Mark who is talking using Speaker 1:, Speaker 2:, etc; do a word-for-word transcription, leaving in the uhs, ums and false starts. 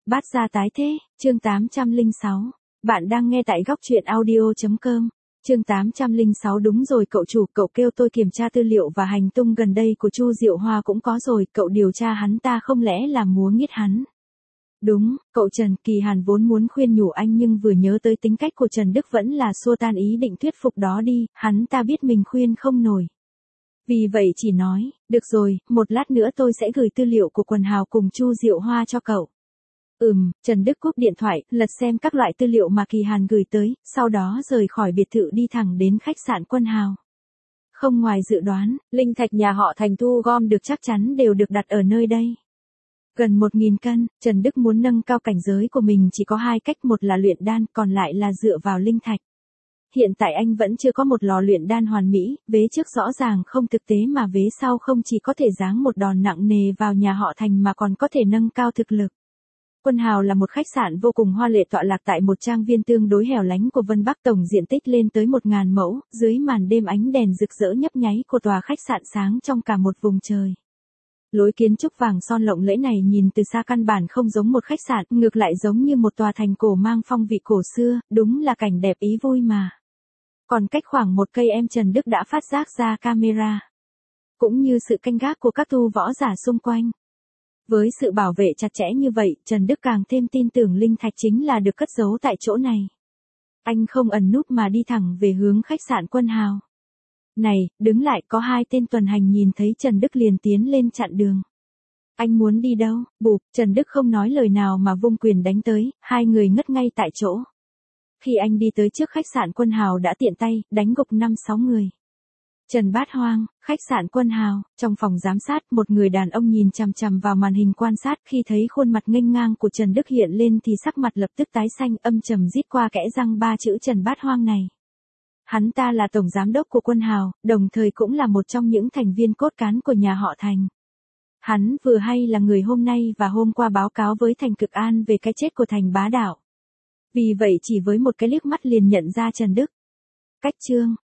Speaker 1: Bát gia tái thế, chương tám trăm lẻ sáu. Bạn đang nghe tại góc truyện audio.com. Chương tám trăm lẻ sáu. Đúng rồi cậu chủ, cậu kêu tôi kiểm tra tư liệu và hành tung gần đây của Chu Diệu Hoa cũng có rồi, cậu điều tra hắn ta không lẽ là múa nghiết hắn? Đúng, cậu Trần. Kỳ Hàn vốn muốn khuyên nhủ anh nhưng vừa nhớ tới tính cách của Trần Đức vẫn là xua tan ý định thuyết phục đó đi, hắn ta biết mình khuyên không nổi. Vì vậy chỉ nói, được rồi, một lát nữa tôi sẽ gửi tư liệu của quần hào cùng Chu Diệu Hoa cho cậu. Ừm, Trần Đức cúp điện thoại, lật xem các loại tư liệu mà Kỳ Hàn gửi tới, sau đó rời khỏi biệt thự đi thẳng đến khách sạn Quân Hào. Không ngoài dự đoán, linh thạch nhà họ Thành thu gom được chắc chắn đều được đặt ở nơi đây. Gần một nghìn cân, Trần Đức muốn nâng cao cảnh giới của mình chỉ có hai cách, một là luyện đan, còn lại là dựa vào linh thạch. Hiện tại anh vẫn chưa có một lò luyện đan hoàn mỹ, vế trước rõ ràng không thực tế mà vế sau không chỉ có thể giáng một đòn nặng nề vào nhà họ Thành mà còn có thể nâng cao thực lực. Quân Hào là một khách sạn vô cùng hoa lệ tọa lạc tại một trang viên tương đối hẻo lánh của Vân Bắc, tổng diện tích lên tới một nghìn mẫu, dưới màn đêm ánh đèn rực rỡ nhấp nháy của tòa khách sạn sáng trong cả một vùng trời. Lối kiến trúc vàng son lộng lẫy này nhìn từ xa căn bản không giống một khách sạn, ngược lại giống như một tòa thành cổ mang phong vị cổ xưa, đúng là cảnh đẹp ý vui mà. Còn cách khoảng một cây em Trần Đức đã phát giác ra camera, cũng như sự canh gác của các tu võ giả xung quanh. Với sự bảo vệ chặt chẽ như vậy, Trần Đức càng thêm tin tưởng linh thạch chính là được cất giấu tại chỗ này. Anh không ẩn núp mà đi thẳng về hướng khách sạn Quân Hào. Này, đứng lại, có hai tên tuần hành nhìn thấy Trần Đức liền tiến lên chặn đường. Anh muốn đi đâu? Bụp, Trần Đức không nói lời nào mà vung quyền đánh tới, hai người ngất ngay tại chỗ. Khi anh đi tới trước khách sạn Quân Hào đã tiện tay, đánh gục năm sáu người. Trần Bát Hoang, khách sạn Quân Hào, trong phòng giám sát, một người đàn ông nhìn chằm chằm vào màn hình quan sát, khi thấy khuôn mặt nghênh ngang của Trần Đức hiện lên thì sắc mặt lập tức tái xanh, âm trầm rít qua kẽ răng ba chữ Trần Bát Hoang này. Hắn ta là tổng giám đốc của Quân Hào, đồng thời cũng là một trong những thành viên cốt cán của nhà họ Thành. Hắn vừa hay là người hôm nay và hôm qua báo cáo với Thành Cực An về cái chết của Thành Bá Đạo. Vì vậy chỉ với một cái liếc mắt liền nhận ra Trần Đức. Cách chương,